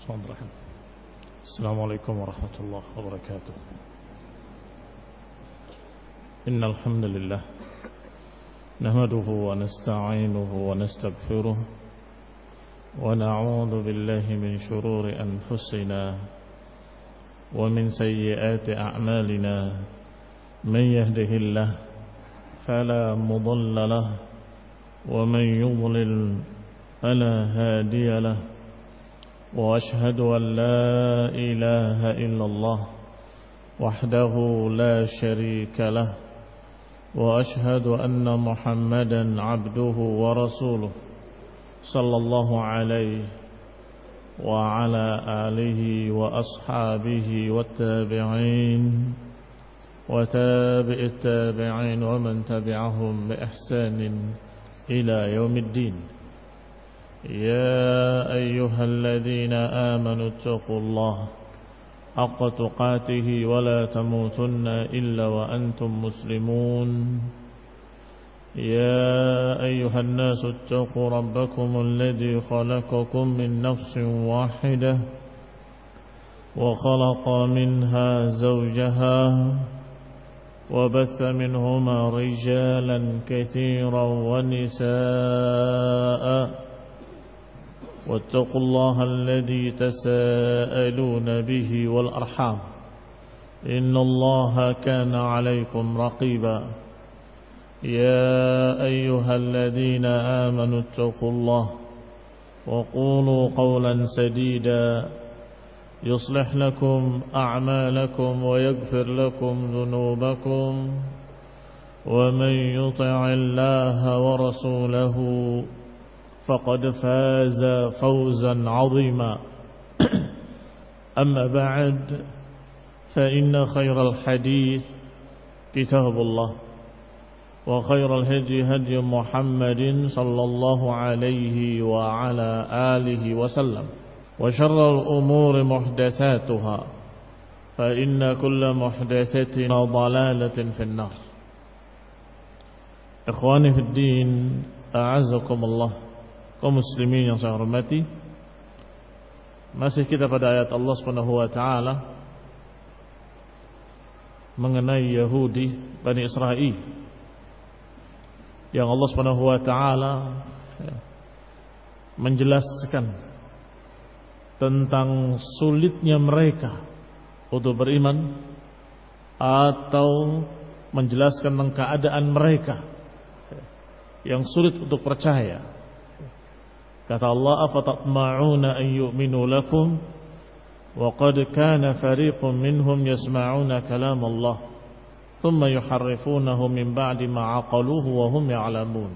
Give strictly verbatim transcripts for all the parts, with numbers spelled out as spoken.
Bismillahirrahmanirrahim. Assalamualaikum warahmatullahi wabarakatuh. Innal hamdalillah nahmaduhu wa nasta'inuhu wa nastaghfiruh wa na'udzu billahi min shururi anfusina wa min sayyiati a'malina. Man yahdihillahu fala mudilla lahu wa man yudlil fala hadiya lahu. وأشهد أن لا إله إلا الله وحده لا شريك له وأشهد أن محمدا عبده ورسوله صلى الله عليه وعلى آله وأصحابه والتابعين وتابع التابعين ومن تبعهم بإحسان إلى يوم الدين. يا أيها الذين آمنوا اتقوا الله حق تقاته ولا تموتن إلا وأنتم مسلمون. يا أيها الناس اتقوا ربكم الذي خلقكم من نفس واحدة وخلق منها زوجها وبث منهما رجالا كثيرا ونساء واتقوا الله الذي تساءلون به والأرحام إن الله كان عليكم رقيبا. يا أيها الذين آمنوا اتقوا الله وقولوا قولا سديدا يصلح لكم أعمالكم ويغفر لكم ذنوبكم ومن يطع الله ورسوله فقد فاز فوزا عظيما. أما بعد فإن خير الحديث كتاب الله وخير الهدي هدي محمد صلى الله عليه وعلى آله وسلم وشر الأمور محدثاتها فإن كل محدثة ضلالة في النار. إخواني في الدين أعزكم الله. Kaum muslimin yang saya hormati, masih kita pada ayat Allah Subhanahu wa taala mengenai Yahudi Bani Israil yang Allah Subhanahu wa taala menjelaskan tentang sulitnya mereka untuk beriman atau menjelaskan tentang keadaan mereka yang sulit untuk percaya. Kata Allah, afatatma'una an yu'minu lakum wa qad kana fariqun minhum yasma'una kalam Allah thumma yuharrifunahu min ba'di ma 'aqaluhu wa hum ya'lamun.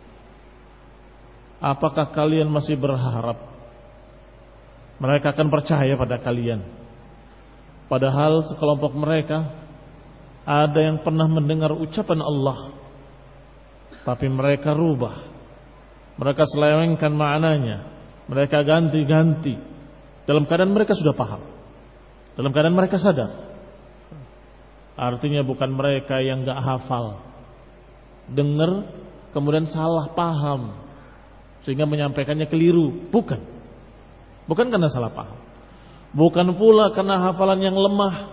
Apakah kalian masih berharap mereka akan percaya pada kalian, padahal sekelompok mereka ada yang pernah mendengar ucapan Allah tapi mereka rubah, mereka selewengkan maknanya, mereka ganti-ganti dalam keadaan mereka sudah paham, dalam keadaan mereka sadar. Artinya bukan mereka yang gak hafal, dengar kemudian salah paham sehingga menyampaikannya keliru. Bukan Bukan karena salah paham, bukan pula karena hafalan yang lemah.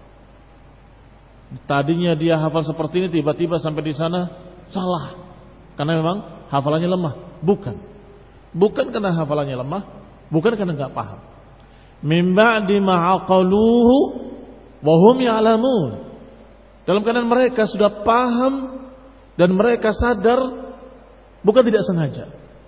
Tadinya dia hafal seperti ini, tiba-tiba sampai di sana salah karena memang hafalannya lemah. Bukan Bukan karena hafalannya lemah, bukan karena enggak paham. Min ba'di ma 'aqaluhu wa hum ya'lamun. Dalam keadaan mereka sudah paham dan mereka sadar, bukan tidak sengaja.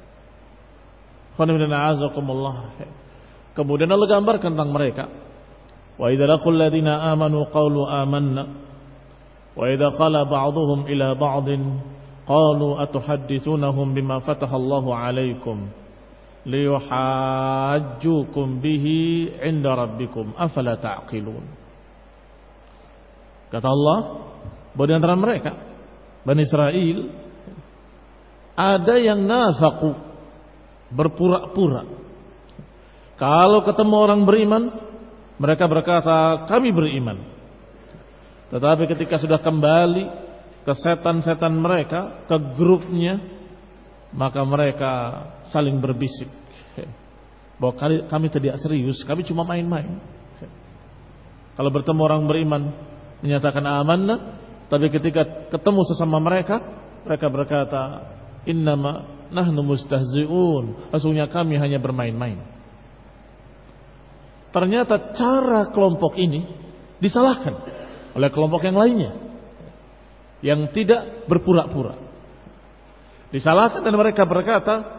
Kemudian Allah gambarkan tentang mereka. Wa idza laqul ladzina amanu qalu amanna wa idza qala ba'dhum ila ba'din qalu atuhadditsunahum bima fataha Allahu 'alaikum liyuhajjukum bihi 'inda rabbikum afala ta'qilun. Kata Allah, bahwa di antara mereka Bani Israil ada yang nafaqu, berpura-pura. Kalau ketemu orang beriman, mereka berkata kami beriman. Tetapi ketika sudah kembali ke setan-setan mereka, ke grupnya, maka mereka saling berbisik. bahwa kami tidak serius, kami cuma main-main. Kalau bertemu orang beriman menyatakan amanah, tapi ketika ketemu sesama mereka, mereka berkata, innama nahnu mustahzi'un, sesungguhnya kami hanya bermain-main. Ternyata cara kelompok ini disalahkan oleh kelompok yang lainnya yang tidak berpura-pura. Disalahkan dan mereka berkata,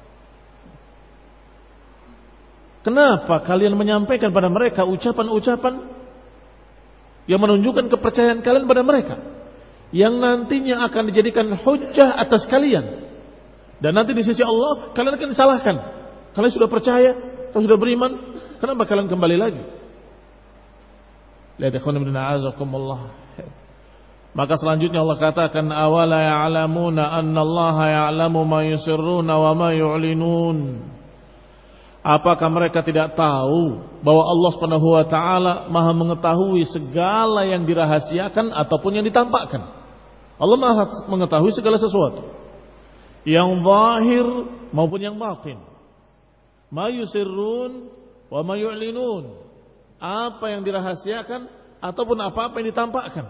kenapa kalian menyampaikan pada mereka ucapan-ucapan yang menunjukkan kepercayaan kalian pada mereka, yang nantinya akan dijadikan hujjah atas kalian, dan nanti di sisi Allah kalian akan disalahkan. Kalian sudah percaya, kalian sudah beriman, kenapa kalian kembali lagi? Lihat ikhwan ibn a'azakumullah. Maka selanjutnya Allah katakan, awala ya'lamuna anna Allah ya'lamu ma yusirruna wa ma yu'linun. Apakah mereka tidak tahu bahwa Allah Subhanahu wa taala Maha mengetahui segala yang dirahasiakan ataupun yang ditampakkan? Allah Maha mengetahui segala sesuatu, yang zahir maupun yang batin. Ma yusirrun wa ma yu'linun. Apa yang dirahasiakan ataupun apa-apa yang ditampakkan.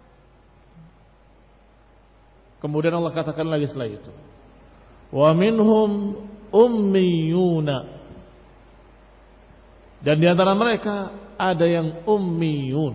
Kemudian Allah katakan lagi setelah itu, wa minhum ummiyuna. Dan di antara mereka ada yang ummiyun.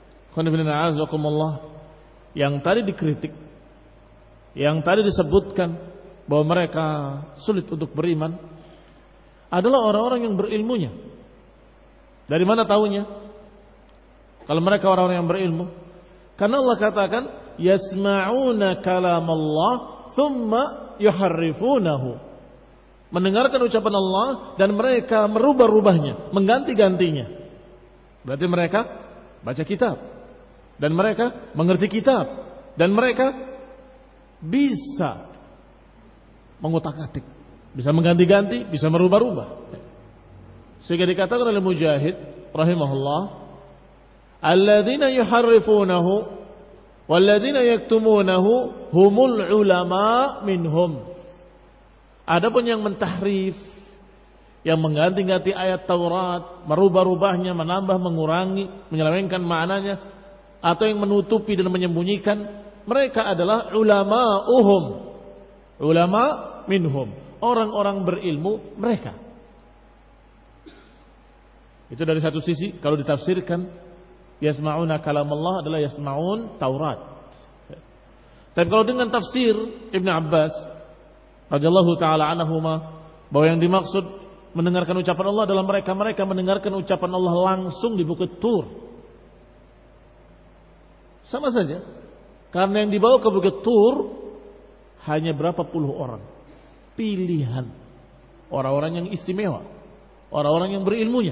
Yang tadi dikritik, yang tadi disebutkan bahwa mereka sulit untuk beriman, adalah orang-orang yang berilmunya. Dari mana tahunya? Kalau mereka orang-orang yang berilmu, karena Allah katakan yasma'una kalam Allah thumma yuharrifunahu. Mendengarkan ucapan Allah dan mereka merubah-rubahnya, mengganti-gantinya. Berarti mereka baca kitab, dan mereka mengerti kitab, dan mereka bisa mengutak-atik, bisa mengganti-ganti, bisa merubah-rubah. Sehingga dikatakan oleh Mujahid rahimahullah, alladzina yuharrifunahu walladzina yaktumunahu humul ulama minhum. Adapun yang mentahrif, yang mengganti-ganti ayat Taurat, merubah-rubahnya, menambah, mengurangi, menyelewengkan maknanya, atau yang menutupi dan menyembunyikan, mereka adalah ulama'uhum, ulama minhum, orang-orang berilmu mereka. Itu dari satu sisi. Kalau ditafsirkan yasma'una kalam Allah adalah yasma'un Taurat. Tapi kalau dengan tafsir Ibn Abbas radhiyallahu ta'ala anhuma, bahwa yang dimaksud mendengarkan ucapan Allah adalah mereka-mereka mendengarkan ucapan Allah langsung di Bukit Tur. Sama saja, karena yang dibawa ke Bukit Tur hanya berapa puluh orang, pilihan orang-orang yang istimewa, orang-orang yang berilmunya,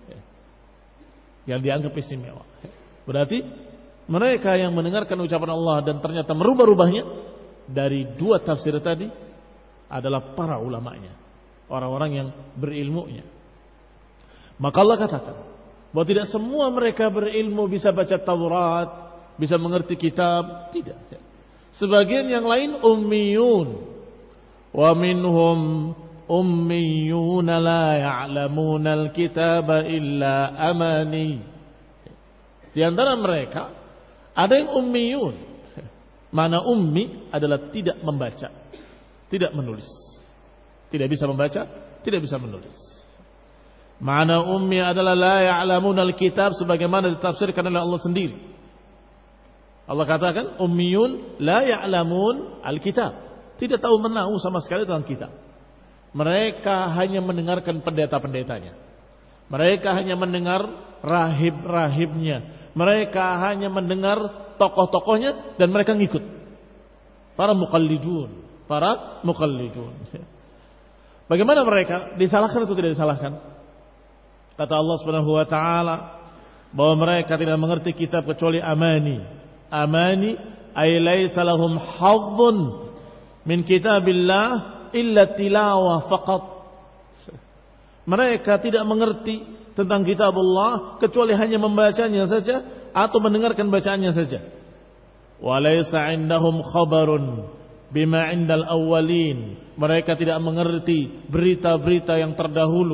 yang dianggap istimewa. Berarti mereka yang mendengarkan ucapan Allah dan ternyata merubah-rubahnya, dari dua tafsir tadi adalah para ulamanya, orang-orang yang berilmunya. Maka Allah katakan bahwa tidak semua mereka berilmu bisa baca Taurat, bisa mengerti kitab, tidak. Sebagian yang lain ummiyun. Wa minhum ummiyun la ya'lamuna al-kitaba illa amani. Di antara mereka ada yang ummiyun. Mana ummi adalah tidak membaca, tidak menulis. Tidak bisa membaca, tidak bisa menulis. Ma'na ummi adalah la ya'lamun al-kitab, sebagaimana ditafsirkan oleh Allah sendiri. Allah katakan ummiyun la ya'lamun al-kitab, tidak tahu menahu sama sekali tentang kitab. Mereka hanya mendengarkan pendeta-pendetanya. Mereka hanya mendengar rahib-rahibnya. Mereka hanya mendengar tokoh-tokohnya dan mereka ngikut. Para muqallidun, para muqallidun. Bagaimana mereka? Disalahkan atau tidak disalahkan? Kata Allah Subhanahu wa taala bahwa mereka tidak mengerti kitab kecuali amani. Amani ay laisa lahum haddun min kitabillah illa tilawah faqat. Mereka tidak mengerti tentang kitab Allah kecuali hanya membacanya saja atau mendengarkan bacaannya saja. Wa laisa indahum khabarun bima indal awwalin. Mereka tidak mengerti berita-berita yang terdahulu,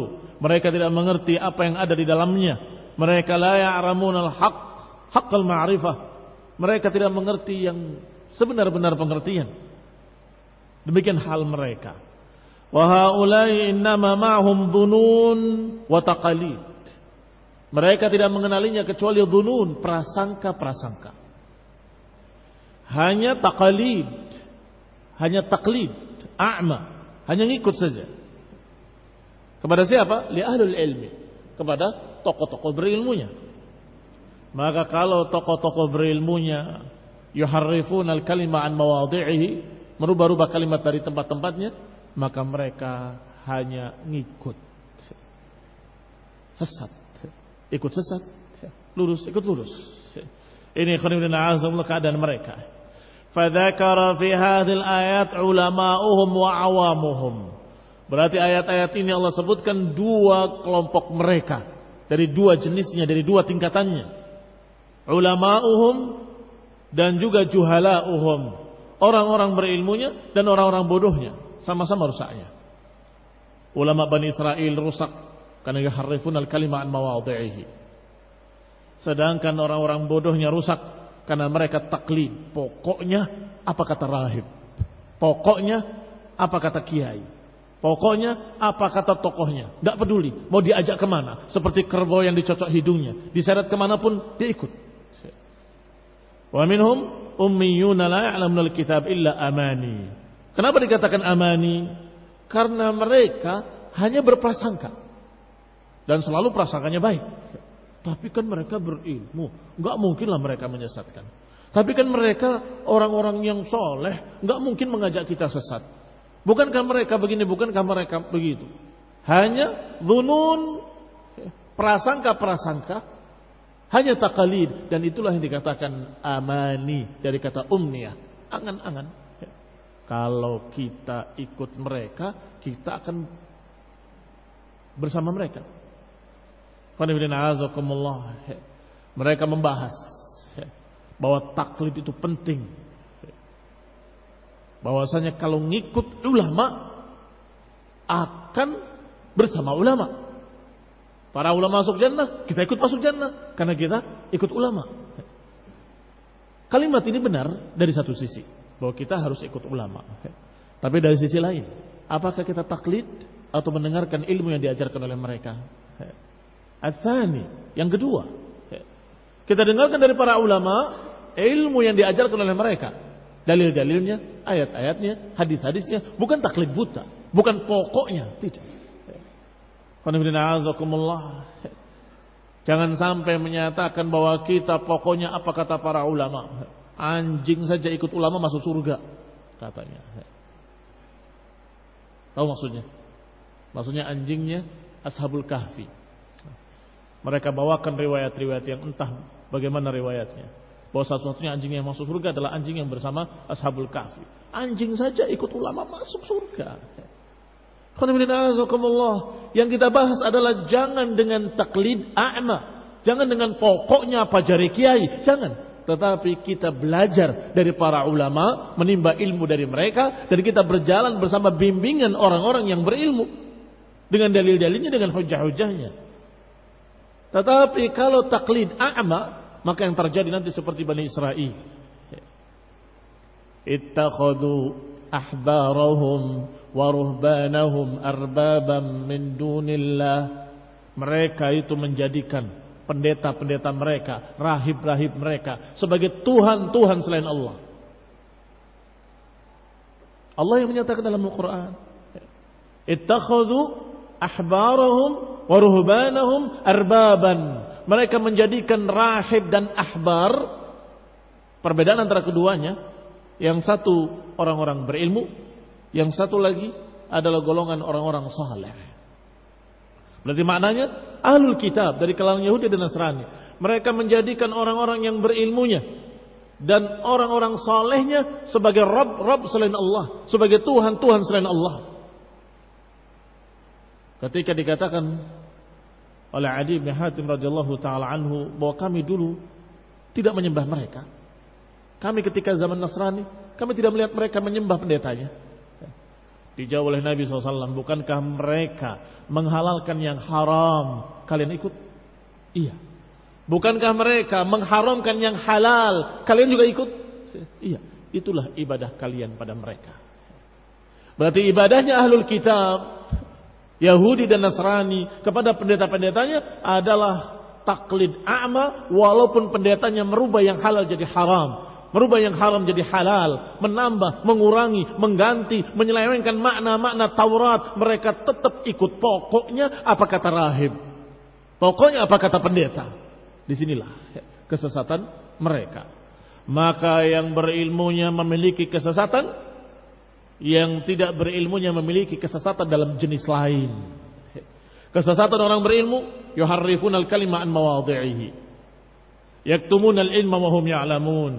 Mereka tidak mengerti apa yang ada di dalamnya. Mereka la ya'lamunal haqq haqqal ma'rifah. Mereka tidak mengerti yang sebenar-benar pengertian. Demikian hal mereka. Wa haula'i innama ma'hum dhunun wa taqalid. Mereka tidak mengenalinya kecuali dhunun, prasangka-prasangka. Hanya taqalid, hanya taklid, a'ma, hanya ngikut saja. Kepada siapa? Li ahlul ilmi, kepada tokoh-tokoh berilmunya. Maka kalau tokoh-tokoh berilmunya yuharrifun al-kalima an mawadhi'ihi, merubah-rubah kalimat dari tempat-tempatnya, maka mereka hanya ngikut. Sesat, ikut sesat, lurus ikut lurus. Ini khonibina azamullah keadaan mereka. Fadzakara fi hadhil ayat ulama'uhum wa awamuhum. Berarti ayat-ayat ini Allah sebutkan dua kelompok mereka, dari dua jenisnya, dari dua tingkatannya. Ulama'uhum dan juga juhala'uhum, orang-orang berilmunya dan orang-orang bodohnya, sama-sama rusaknya. Ulama Bani Israel rusak karena yuharrifun al-kalima an mawadhi'ihi. Sedangkan orang-orang bodohnya rusak karena mereka taklid. Pokoknya apa kata rahib, pokoknya apa kata kiai, pokoknya apa kata tokohnya, tidak peduli mau diajak kemana. Seperti kerbau yang dicocok hidungnya, diseret kemanapun dia ikut. Wa minhum ummiyuna la ya'lamuna al-kitab illa amani. Kenapa dikatakan amani? Karena mereka hanya berprasangka dan selalu prasangkanya baik. Tapi kan mereka berilmu, enggak mungkinlah mereka menyesatkan. Tapi kan mereka orang-orang yang soleh, enggak mungkin mengajak kita sesat. Bukankah mereka begini, bukankah mereka begitu? Hanya dhunun, prasangka-prasangka, hanya taqalid, dan itulah yang dikatakan amani dari kata umniyah, angan-angan. Kalau kita ikut mereka, kita akan bersama mereka. Mereka membahas bahwa taklid itu penting, bahwasanya kalau ngikut ulama akan bersama ulama. Para ulama masuk jannah, kita ikut masuk jannah karena kita ikut ulama. Kalimat ini benar dari satu sisi, bahwa kita harus ikut ulama. Tapi dari sisi lain, apakah kita taklid atau mendengarkan ilmu yang diajarkan oleh mereka? Atsani, yang kedua, kita dengarkan dari para ulama ilmu yang diajarkan oleh mereka, dalil-dalilnya, ayat-ayatnya, hadis-hadisnya, bukan taklid buta, bukan pokoknya, tidak. Jangan sampai menyatakan bahwa kita pokoknya apa kata para ulama. Anjing saja ikut ulama masuk surga, katanya. Tahu maksudnya? Maksudnya anjingnya Ashabul Kahfi. Mereka bawakan riwayat-riwayat yang entah bagaimana riwayatnya, bahwa satu-satunya anjing yang masuk surga adalah anjing yang bersama Ashabul Kahfi. Anjing saja ikut ulama masuk surga. Yang kita bahas adalah jangan dengan taklid a'ma, jangan dengan pokoknya apa jari kiai, jangan. Tetapi kita belajar dari para ulama, menimba ilmu dari mereka, dan kita berjalan bersama bimbingan orang-orang yang berilmu dengan dalil-dalilnya, dengan hujah-hujahnya. Tetapi kalau taklid a'ma, maka yang terjadi nanti seperti Bani Israel. Ittakhadhu ahbarahum wa ruhbanahum arbabam min dunillah. Mereka itu menjadikan pendeta-pendeta mereka, rahib-rahib mereka sebagai Tuhan-Tuhan selain Allah. Allah yang menyatakan dalam Al-Quran, ittakhadhu ahbarahum wa ruhbanahum arbaban. Mereka menjadikan rahib dan ahbar, perbedaan antara keduanya, yang satu orang-orang berilmu, yang satu lagi adalah golongan orang-orang saleh. Berarti maknanya ahlul kitab dari kalangan Yahudi dan Nasrani, mereka menjadikan orang-orang yang berilmunya dan orang-orang salehnya sebagai Rabb-Rabb selain Allah, sebagai Tuhan-Tuhan selain Allah. Ketika dikatakan oleh Adi bin Hatim radhiyallahu taala anhu bahwa kami dulu tidak menyembah mereka. Kami ketika zaman Nasrani, kami tidak melihat mereka menyembah pendetanya. Dijawab oleh Nabi shallallahu alaihi wasallam, bukankah mereka menghalalkan yang haram, kalian ikut? Iya. Bukankah mereka mengharamkan yang halal, kalian juga ikut? Iya. Itulah ibadah kalian pada mereka. Berarti ibadahnya ahlul kitab, Yahudi dan Nasrani kepada pendeta-pendetanya adalah taklid a'ma, walaupun pendetanya merubah yang halal jadi haram, merubah yang haram jadi halal, menambah, mengurangi, mengganti, menyelewengkan makna-makna Taurat, mereka tetap ikut. Pokoknya apa kata rahib, pokoknya apa kata pendeta. Disinilah kesesatan mereka. Maka yang berilmunya memiliki kesesatan, yang tidak berilmunya memiliki kesesatan dalam jenis lain. Kesesatan orang berilmu, yuharrifuna al-kalima an mawadhi'ihi, yaktumuna al-ilma wa hum ya'lamun.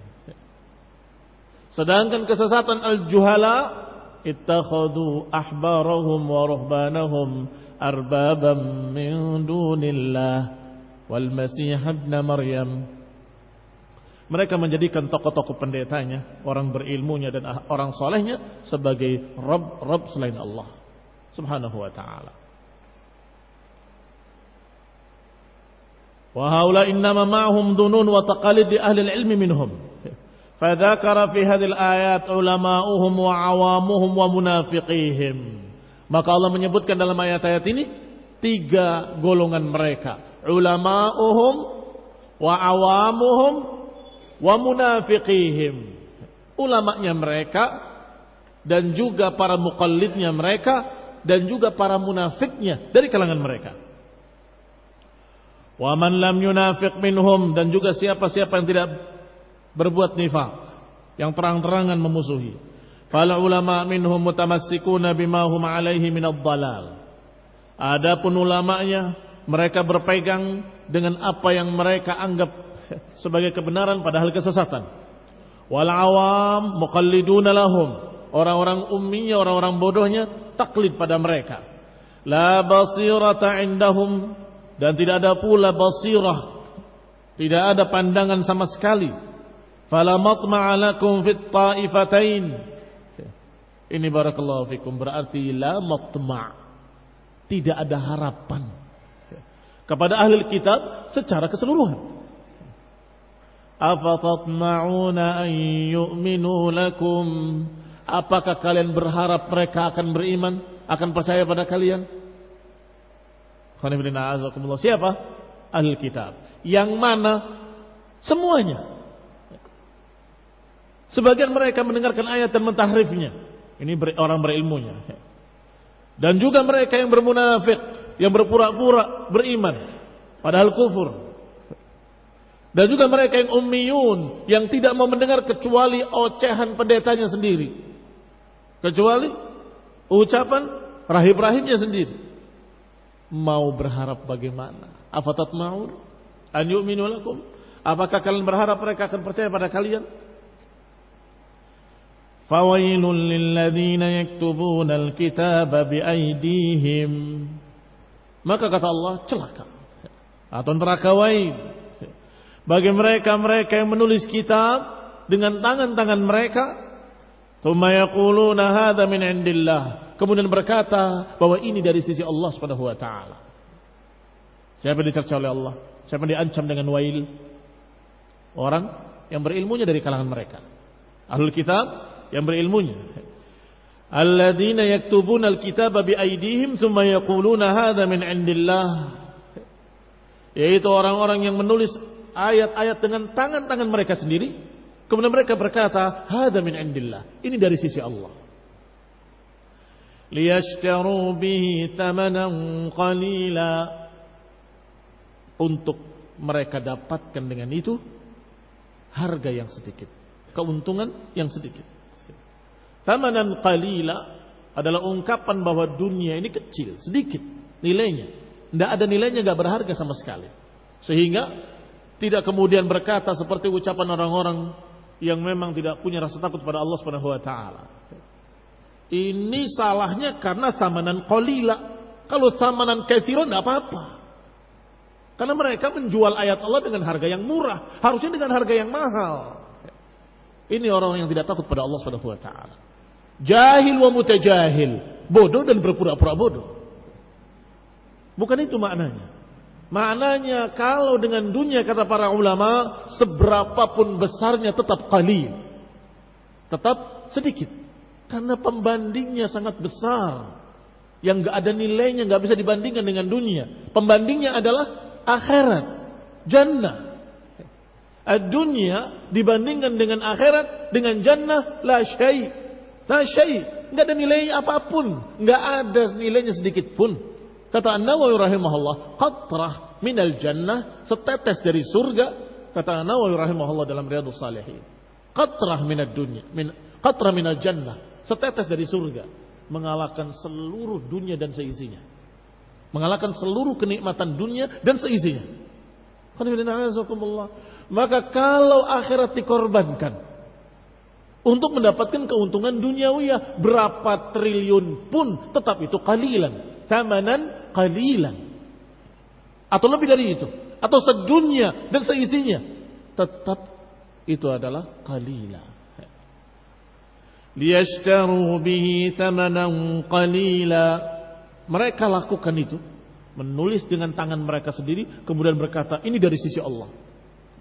Sedangkan kesesatan al-juhala, ittakhadhu ahbarahum wa ruhbanahum arbabam min dunillah wal masih ibn maryam. Mereka menjadikan tokoh-tokoh pendetanya, orang berilmunya dan orang solehnya sebagai Rabb-Rabb selain Allah Subhanahu wa ta'ala. Wa haula innama ma'hum dunun wa taqalid di ahli ilmi minhum. Fadzakara fi hadhil ayat ulama'uhum wa awamuhum wa munafiqihim. Maka Allah menyebutkan dalam ayat-ayat ini tiga golongan mereka. Ulama'uhum wa awamuhum wa munafiqihim. Ulamanya mereka dan juga para muqallidnya mereka dan juga para munafiknya dari kalangan mereka. Wa man lam yunafiq minhum, dan juga siapa-siapa yang tidak berbuat nifaq, yang terang-terangan memusuhi. Fal ulama minhum mutamassikuna bima hum alaihi minadh dhalal. Adapun ulamanya, mereka berpegang dengan apa yang mereka anggap sebagai kebenaran padahal kesesatan. Wal awam muqalliduna lahum, orang-orang umminya, orang-orang bodohnya taklid pada mereka. La basirata indahum, dan tidak ada pula basirah, tidak ada pandangan sama sekali. Fala matma'a lakum fit ta'ifatain. Ini barakallahu fikum, berarti la matma', tidak ada harapan kepada ahli kitab secara keseluruhan. Afatatma'una an yu'minu lakum, apakah kalian berharap mereka akan beriman, akan percaya pada kalian? Siapa? Ahli kitab. Yang mana semuanya, sebagian mereka mendengarkan ayat dan mentahrifnya. Ini orang berilmunya. Dan juga mereka yang bermunafik, yang berpura-pura beriman padahal kufur. Dan juga mereka yang ummiyun, yang tidak mau mendengar kecuali ocehan pendetanya sendiri, kecuali ucapan rahib-rahibnya sendiri. Mau berharap bagaimana? Afatatma'un an yu'minu lakum, apakah kalian berharap mereka akan percaya pada kalian? Fawailul lilladzina yaktubuna alkitaba biaydihim, maka kata Allah, celaka atau neraka wail bagi mereka-mereka yang menulis kitab dengan tangan-tangan mereka. Tsumma yaquluna hadza min indillah, kemudian berkata bahwa ini dari sisi Allah Subhanahu wa taala. Siapa yang dicerca oleh Allah? Siapa yang diancam dengan wail? Orang yang berilmunya dari kalangan mereka, ahlul kitab yang berilmunya. Alladzina yaktubuna alkitaba biaydihim tsumma yaquluna hadza min indillah, yaitu orang-orang yang menulis ayat-ayat dengan tangan-tangan mereka sendiri, kemudian mereka berkata hadza min indillah, ini dari sisi Allah. Liyashtaru bihi thamanan qalila, untuk mereka dapatkan dengan itu harga yang sedikit, keuntungan yang sedikit. Thamanan qalila adalah ungkapan bahwa dunia ini kecil, sedikit nilainya, tidak ada nilainya, tidak berharga sama sekali, sehingga tidak kemudian berkata seperti ucapan orang-orang yang memang tidak punya rasa takut pada Allah Subhanahu wa taala. Ini salahnya karena thamanan qalila. Kalau thamanan katsiran tidak apa-apa, karena mereka menjual ayat Allah dengan harga yang murah, harusnya dengan harga yang mahal. Ini orang yang tidak takut pada Allah Subhanahu wa taala. Jahil wa mutajahil, bodoh dan berpura-pura bodoh. Bukan itu maknanya. Maknanya kalau dengan dunia kata para ulama, seberapapun besarnya tetap qalil. Tetap sedikit. Karena pembandingnya sangat besar. Yang gak ada nilainya, gak bisa dibandingkan dengan dunia. Pembandingnya adalah akhirat, jannah. Dunia dibandingkan dengan akhirat, dengan jannah, la syai'. La syai'. Gak ada nilai apapun. Gak ada nilainya sedikit pun. Kata An-Nawawi rahimahullah, qatrah minal jannah, setetes dari surga. Kata An-Nawawi rahimahullah dalam Riyadhus Shalihin. Qatrah minad dunya, min qatrah minal jannah, setetes dari surga, mengalahkan seluruh dunia dan seisinya. Mengalahkan seluruh kenikmatan dunia dan seisinya. Maka kalau akhirat dikorbankan untuk mendapatkan keuntungan duniawiyah berapa triliun pun tetap itu qalilan, thamanan qalilan. Atau lebih dari itu, atau sedunia dan seisinya, tetap itu adalah qalilan. Liyashtaru bihi thamanan qalila. Mereka lakukan itu, menulis dengan tangan mereka sendiri, kemudian berkata ini dari sisi Allah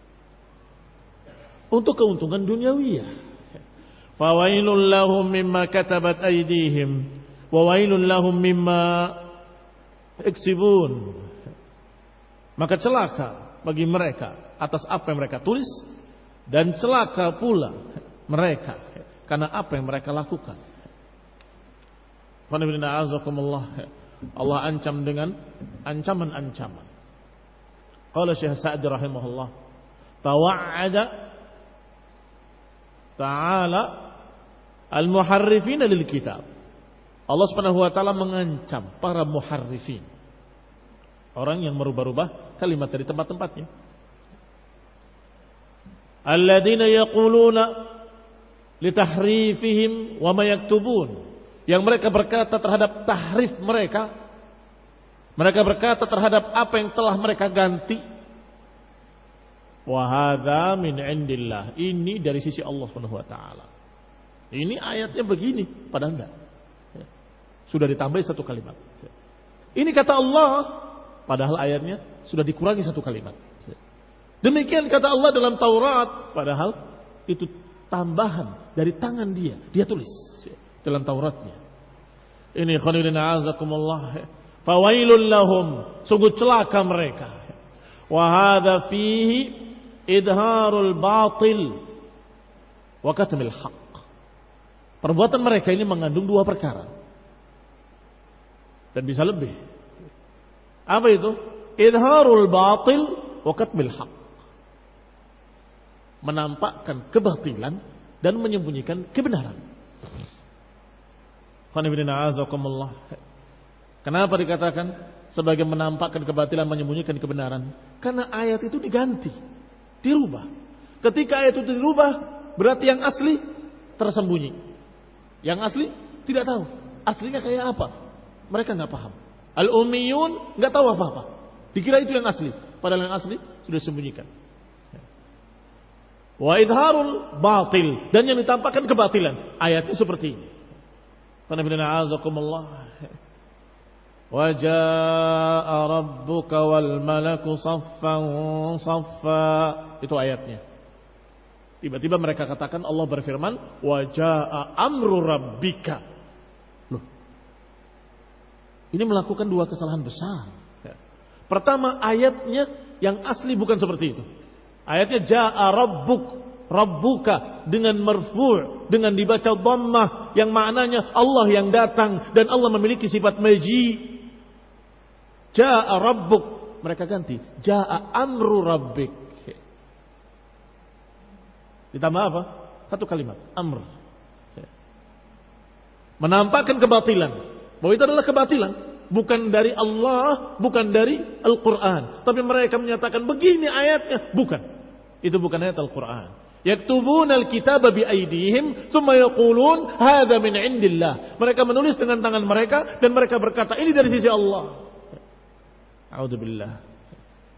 untuk keuntungan duniawiyah. Fawailul lahum mimma katabat aydihim wa wailul lahum mimma yaksibun. Maka celaka bagi mereka atas apa yang mereka tulis, dan celaka pula mereka karena apa yang mereka lakukan. Allah ancam dengan ancaman-ancaman. Qala Syekh Sa'di rahimahullah, tawa'ada ta'ala al-muharrifina lil kitab. Allah Subhanahu wa taala mengancam para muharrifin, orang yang merubah-rubah kalimat dari tempat-tempatnya. Alladzina yaquluna litahrifihim wa ma yaktubun, yang mereka berkata terhadap tahrif mereka, mereka berkata terhadap apa yang telah mereka ganti. Wa hadza min indillah, ini dari sisi Allah Subhanahu wa taala. Ini ayatnya begini, padahal enggak. Sudah ditambahi satu kalimat. Ini kata Allah, padahal ayatnya sudah dikurangi satu kalimat. Demikian kata Allah dalam Taurat, padahal itu tambahan dari tangan dia, dia tulis dalam Tauratnya. Ini khairin a'azakumullah. Fawailul lahum, sungguh celaka mereka. Wa hadza fihi idharul batil wa katmil haqq. Perbuatan mereka ini mengandung dua perkara dan bisa lebih. Apa itu? Idharul batil wa katmil haqq. Menampakkan kebatilan dan menyembunyikan kebenaran. Kenapa dikatakan sebagai menampakkan kebatilan, menyembunyikan kebenaran? Karena ayat itu diganti, dirubah. Ketika ayat itu dirubah, berarti yang asli tersembunyi. Yang asli tidak tahu aslinya kayak apa. Mereka nggak paham. Al-ummiyun nggak tahu apa-apa. Dikira itu yang asli, padahal yang asli sudah disembunyikan. Wa idharul batil, dan yang ditampakkan kebatilan. Ayatnya seperti ini. Wa jaa'a rabbuka wal malaku saffan saffa. Itu ayatnya. Tiba-tiba mereka katakan, Allah berfirman, wa jaa'a amru rabbika. Loh. Ini melakukan dua kesalahan besar. Pertama, ayatnya yang asli bukan seperti itu. Ayatnya jaa'a rabbuk, rabbuka dengan marfu', dengan dibaca dhammah yang maknanya Allah yang datang dan Allah memiliki sifat maji. Jaa'a rabbuk, mereka ganti jaa'a amru rabbik. Ditambah apa? Satu kalimat, amr. Menampakkan kebatilan, bahwa itu adalah kebatilan, bukan dari Allah, bukan dari Al-Quran. Tapi mereka menyatakan begini ayatnya, bukan. Itu bukan ayat Al-Quran. Yaktubuna al-kitaba bi aydihim thumma yaqulun hadza min indillah. Mereka menulis dengan tangan mereka dan mereka berkata ini dari sisi Allah. A'udzubillah.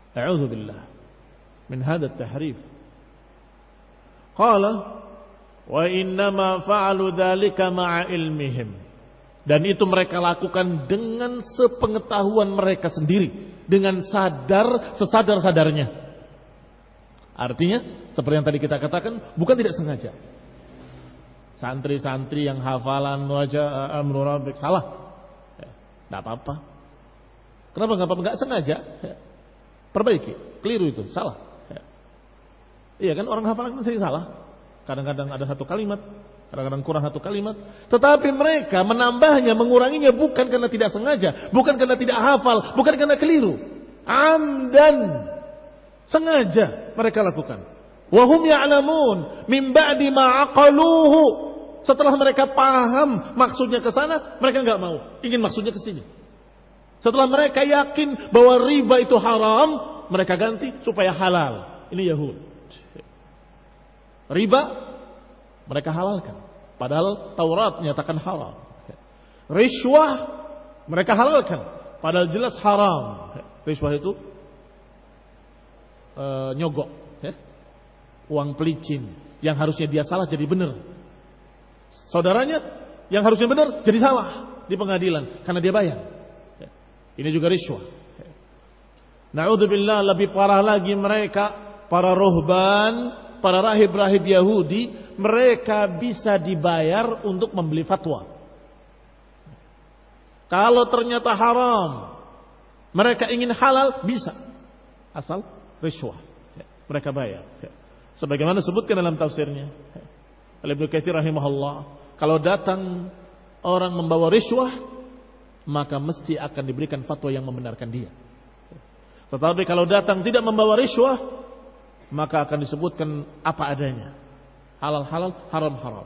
A'udzubillah min hadha at-tahrif. Qala Wa innama fa'alu dzalika ma'a ilmihim. Dan itu mereka lakukan dengan sepengetahuan mereka sendiri, dengan sadar sesadar-sadarnya. Artinya seperti yang tadi kita katakan, bukan tidak sengaja. Santri-santri yang hafalan wajah amru rabbik salah, tidak apa-apa. Kenapa nggak apa-apa? Nggak sengaja, perbaiki, keliru itu, salah. Iya kan, orang hafalan itu sering salah. Kadang-kadang ada satu kalimat, kadang-kadang kurang satu kalimat. Tetapi mereka menambahnya, menguranginya bukan karena tidak sengaja, bukan karena tidak hafal, bukan karena keliru. Amdan, sengaja mereka lakukan. Wahum ya'lamun min ba'di ma aqaluhu. Setelah mereka paham maksudnya ke sana, mereka enggak mau, ingin maksudnya ke sini. Setelah mereka yakin bahwa riba itu haram, mereka ganti supaya halal. Ini Yahud. Riba mereka halalkan, padahal Taurat menyatakan haram. Rishwah mereka halalkan, padahal jelas haram. Rishwah itu e, nyogok, ya? Uang pelicin yang harusnya dia salah jadi benar. Saudaranya yang harusnya benar jadi salah di pengadilan karena dia bayar. Ini juga rishwah. Na'udzubillah, lebih parah lagi mereka, para ruhban, para rahib-rahib Yahudi, mereka bisa dibayar untuk membeli fatwa. Kalau ternyata haram, mereka ingin halal, bisa. Asal rishwah. Mereka bayar. Sebagaimana disebutkan dalam tafsirnya oleh Ibnu Katsir rahimahullah, kalau datang orang membawa rishwah, maka mesti akan diberikan fatwa yang membenarkan dia. Tetapi kalau datang tidak membawa rishwah, maka akan disebutkan apa adanya. Halal-halal, haram-haram.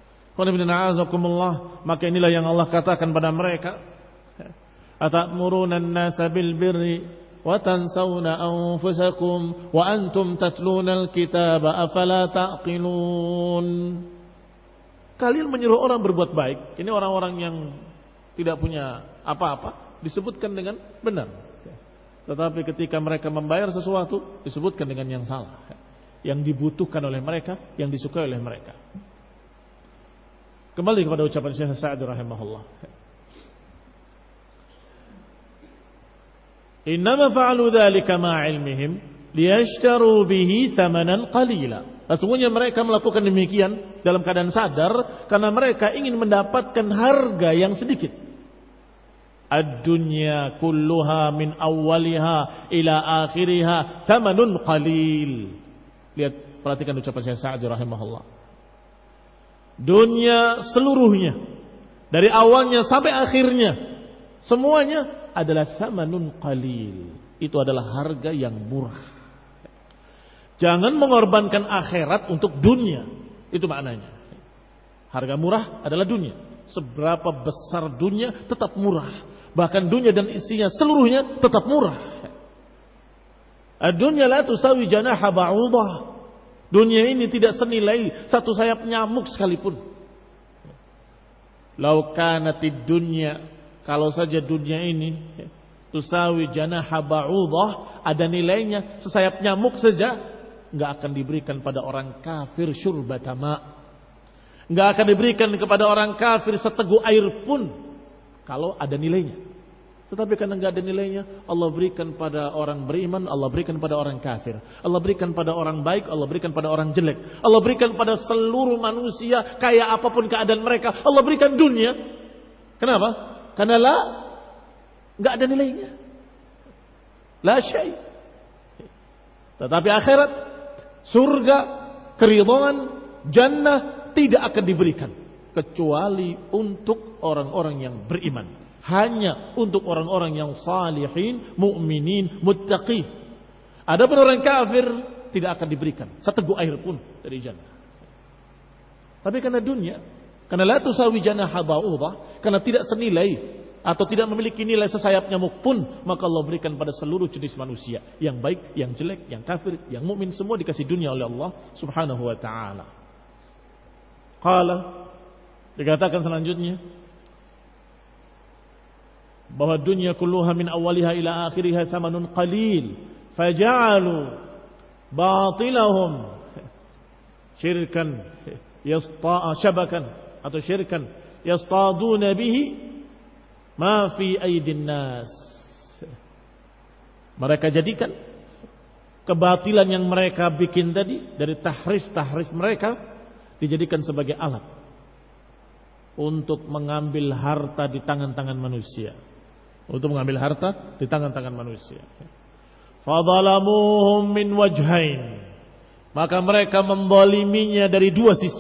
Maka inilah yang Allah katakan pada mereka. Atamuruna an-nasa bil birri wa tansawna anfusakum wa antum tatluna al-kitaba afala taqilun. Kalian menyuruh orang berbuat baik. Ini orang-orang yang tidak punya apa-apa disebutkan dengan benar. Tetapi ketika mereka membayar sesuatu disebutkan dengan yang salah, yang dibutuhkan oleh mereka, yang disukai oleh mereka. Kembali kepada ucapan Syekh Sa'di rahimahullah. Innama fa'alu dzalika ma'a ilmihim liyashtaru bihi thamanan qalila. Sesungguhnya mereka melakukan demikian dalam keadaan sadar karena mereka ingin mendapatkan harga yang sedikit. Ad-dunya kulluha min awwaliha ila akhiriha thamanun qalil. Lihat, perhatikan ucapan Syekh Sa'di rahimahullah. Dunia seluruhnya, dari awalnya sampai akhirnya, semuanya adalah thamanun qalil. Itu adalah harga yang murah. Jangan mengorbankan akhirat untuk dunia. Itu maknanya. Harga murah adalah dunia. Seberapa besar dunia tetap murah. Bahkan dunia dan isinya seluruhnya tetap murah. Ad-dunya la tusawi janaha ba'udah. Dunia ini tidak senilai satu sayap nyamuk sekalipun. Lau kanatid dunya, kalau saja dunia ini tusawi janaha ba'udah, ada nilainya sesayap nyamuk saja, enggak akan diberikan pada orang kafir syurbatama. Enggak akan diberikan kepada orang kafir seteguk air pun kalau ada nilainya. Tetapi karena enggak ada nilainya, Allah berikan pada orang beriman, Allah berikan pada orang kafir. Allah berikan pada orang baik, Allah berikan pada orang jelek. Allah berikan pada seluruh manusia, kaya apapun keadaan mereka, Allah berikan dunia. Kenapa? Karena la enggak ada nilainya. La syai'. Tetapi akhirat, surga, keridhaan, jannah tidak akan diberikan kecuali untuk orang-orang yang beriman. Hanya untuk orang-orang yang salihin, mu'minin, muttaqin. Adapun orang kafir tidak akan diberikan seteguk air pun dari jannah. Tapi karena dunia, karena la tusawi janaha ba'udah, karena tidak senilai atau tidak memiliki nilai sesayap nyamuk pun, maka Allah berikan pada seluruh jenis manusia, yang baik, yang jelek, yang kafir, yang mukmin, semua dikasih dunia oleh Allah Subhanahu wa taala. Qala, dikatakan selanjutnya bahwa dunia kulluha min awwaliha ila akhiriha thamanun qalil faja'alu batilahum syirkan yasta syabakan atau syirkan yastaduna bihi ma fi aidin nas. Mereka jadikan kebatilan yang mereka bikin tadi dari tahrif-tahrif mereka dijadikan sebagai alat untuk mengambil harta di tangan-tangan manusia. Untuk mengambil harta di tangan-tangan manusia. Fadhalamuhum min wajhain. Maka mereka mendoliminya dari dua sisi.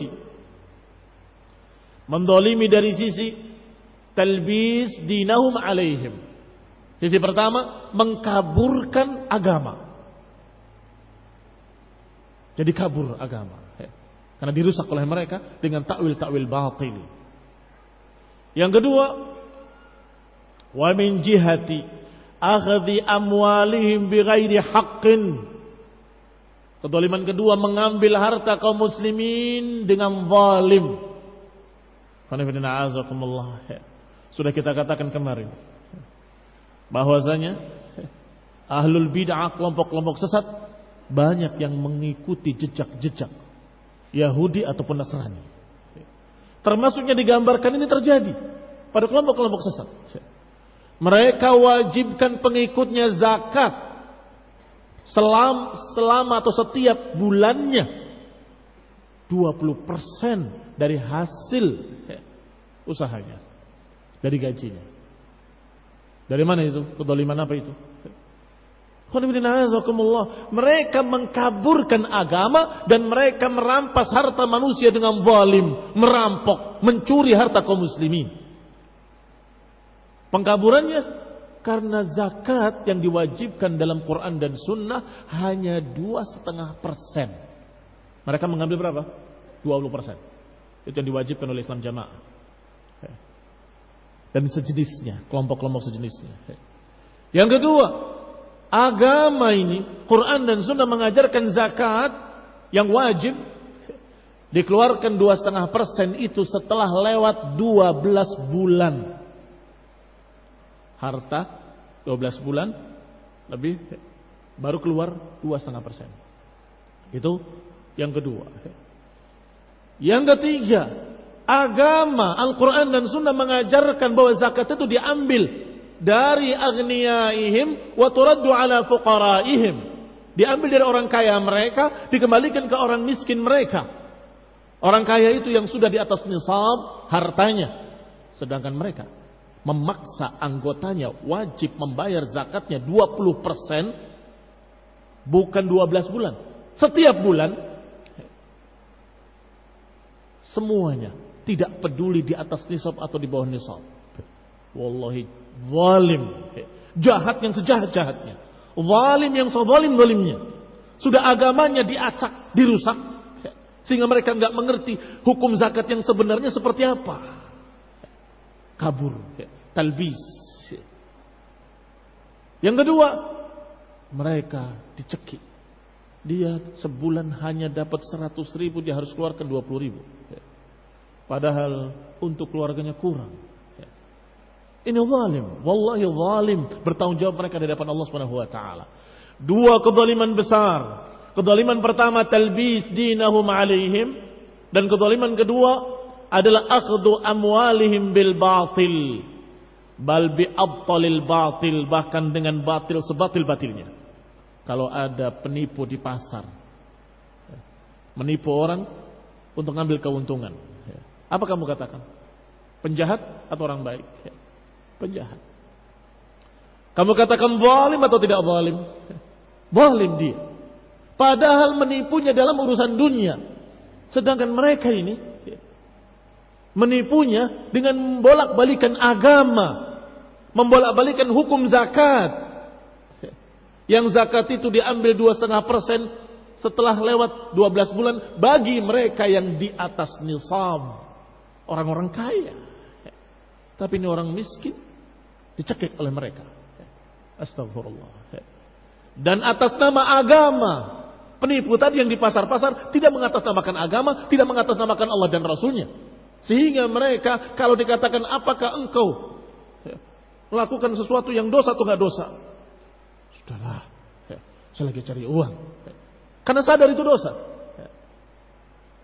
Mendolimi dari sisi talbis dinahum alaihim. Sisi pertama, mengkaburkan agama. Jadi kabur agama. Karena dirusak oleh mereka dengan takwil-takwil batil. Yang kedua, wa min jihati akhdhi amwalihim bighairi haqqin. Kedzaliman kedua, mengambil harta kaum muslimin dengan zalim. Sudah kita katakan kemarin bahwasanya ahlul bid'ah, kelompok-kelompok sesat banyak yang mengikuti jejak-jejak Yahudi ataupun Nasrani. Termasuknya digambarkan ini terjadi pada kelompok-kelompok sesat. Mereka wajibkan pengikutnya zakat selama, selama atau setiap bulannya dua puluh persen dari hasil usahanya, dari gajinya. Dari mana itu? Kedzaliman apa itu? Mereka mengkaburkan agama dan mereka merampas harta manusia dengan zalim, merampok, mencuri harta kaum muslimin. Pengkaburannya karena zakat yang diwajibkan dalam Quran dan Sunnah hanya dua setengah persen. Mereka mengambil berapa? Dua puluh persen. Itu yang diwajibkan oleh Islam Jamaah dan sejenisnya, kelompok-kelompok sejenisnya. Yang kedua, agama ini, Quran dan Sunnah mengajarkan zakat yang wajib dikeluarkan dua setengah persen itu setelah lewat dua belas bulan. Harta dua belas bulan lebih baru keluar dua setengah persen. Itu yang kedua. Yang ketiga, agama Al-Quran dan Sunnah mengajarkan bahwa zakat itu diambil dari aghniyaihim wa turaddu ala fuqaraihim. Diambil dari orang kaya mereka, dikembalikan ke orang miskin mereka. Orang kaya itu yang sudah di atas nisab hartanya. Sedangkan mereka memaksa anggotanya wajib membayar zakatnya dua puluh persen, bukan dua belas bulan. Setiap bulan. Semuanya. Tidak peduli di atas nisab atau di bawah nisab. Wallahi zalim. Jahat yang sejahat-jahatnya. Zalim yang sezalim-zalimnya. Sudah agamanya diacak, dirusak. Sehingga mereka enggak mengerti hukum zakat yang sebenarnya seperti apa. Kabur. Talbis. Yang kedua, mereka dicekik. Dia sebulan hanya dapat seratus ribu, dia harus keluarkan dua puluh ribu. Padahal untuk keluarganya kurang. Ini zalim, wallahi zalim. Bertanggung jawab mereka di hadapan Allah Subhanahu wa taala. Dua kezaliman besar. Kezaliman pertama talbis dinahum alaihim, dan kezaliman kedua adalah akhdhu amwalihim bil batil. Bal bi abtalil batil, bahkan dengan batil sebatil-batilnya. Kalau ada penipu di pasar, menipu orang untuk ngambil keuntungan, apa kamu katakan? Penjahat atau orang baik? Penjahat. Kamu katakan zalim atau tidak zalim? Zalim dia. Padahal menipunya dalam urusan dunia. Sedangkan mereka ini menipunya dengan membolak-balikan agama, membolak-balikan hukum zakat. Yang zakat itu diambil dua setengah persen setelah lewat dua belas bulan bagi mereka yang di atas nisab. Orang-orang kaya. Tapi ini orang miskin dicekik oleh mereka. Astagfirullah. Dan atas nama agama, penipu tadi yang di pasar-pasar tidak mengatasnamakan agama, tidak mengatasnamakan Allah dan Rasulnya. Sehingga mereka kalau dikatakan apakah engkau melakukan sesuatu yang dosa atau enggak dosa? Sudahlah, saya lagi cari uang. Karena sadar itu dosa.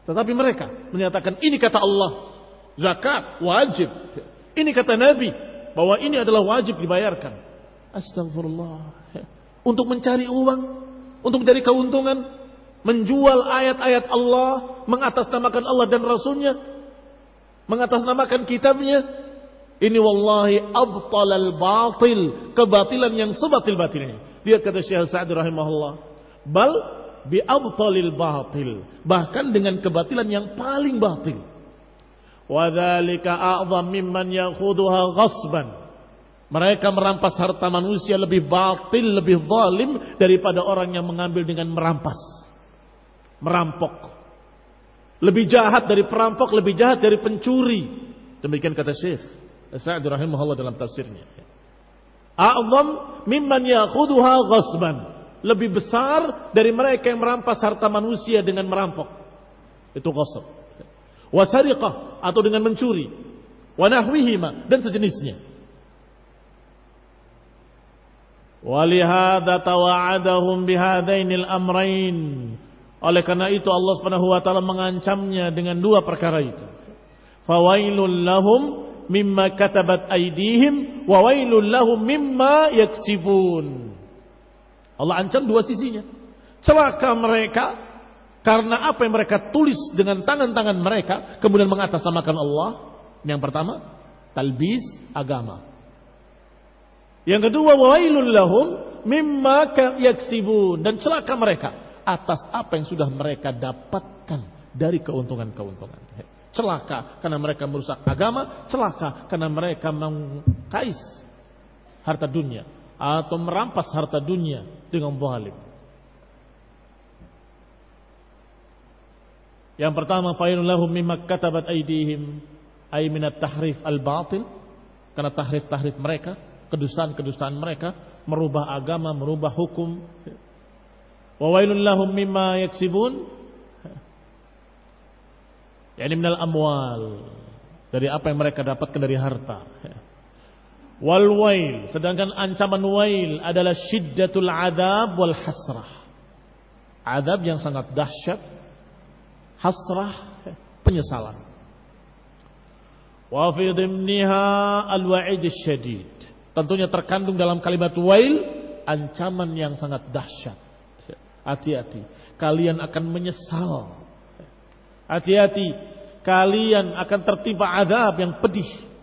Tetapi mereka menyatakan ini kata Allah, zakat wajib. Ini kata Nabi bahwa ini adalah wajib dibayarkan. Astagfirullah. Untuk mencari uang, untuk mencari keuntungan, menjual ayat-ayat Allah, mengatasnamakan Allah dan Rasulnya, mengatasnamakan kitabnya. Ini wallahi abtalal batil, kebatilan yang sebatil-batilnya. Lihat kata Syekh Sa'di rahimahullah, bal bi abtalil batil, bahkan dengan kebatilan yang paling batil. Wa dzalika a'zam mimman ya'khudhuha ghasban. Mereka merampas harta manusia lebih batil, lebih zalim daripada orang yang mengambil dengan merampas. Merampok. Lebih jahat dari perampok, lebih jahat dari pencuri. Demikian kata Syekh Sa'di rahimahullah dalam tafsirnya. A'zam mimman ya'khudhuha ghasban. Lebih besar dari mereka yang merampas harta manusia dengan merampok. Itu ghasab. Wa sariqah, atau dengan mencuri. Wa nahwihima, dan sejenisnya. Walihada tawa'adahum bihadainil amrain. Oleh karena itu Allah Subhanahu wa taala mengancamnya dengan dua perkara itu. Fawailul lahum mimma katabat aydihim wa wailul lahum mimma yaksibun. Allah ancam dua sisinya. Celaka mereka karena apa yang mereka tulis dengan tangan-tangan mereka kemudian mengatasnamakan Allah. Yang pertama, talbis agama. Yang kedua, wailul lahum mimma yaksibun, dan celaka mereka atas apa yang sudah mereka dapatkan dari keuntungan-keuntungan. Celaka karena mereka merusak agama, celaka karena mereka mengkais harta dunia atau merampas harta dunia dengan zalim. Yang pertama, failun lahum mimma katabat aydihim, ay minat tahrif al-batil, karena tahrif-tahrif mereka, kedustaan-kedustaan mereka, merubah agama, merubah hukum. Wa wailun lahum mimma yaksibun, yakni minal amwal, dari apa yang mereka dapatkan dari harta. Wal wail, sedangkan ancaman wail adalah syiddatul adab wal hasrah. Adab yang sangat dahsyat, hasrah, penyesalan. Wa fi dhimniha al-wa'id syadid. Tentunya terkandung dalam kalimat wail ancaman yang sangat dahsyat. Hati-hati, kalian akan menyesal. Hati-hati, kalian akan tertimpa azab yang pedih.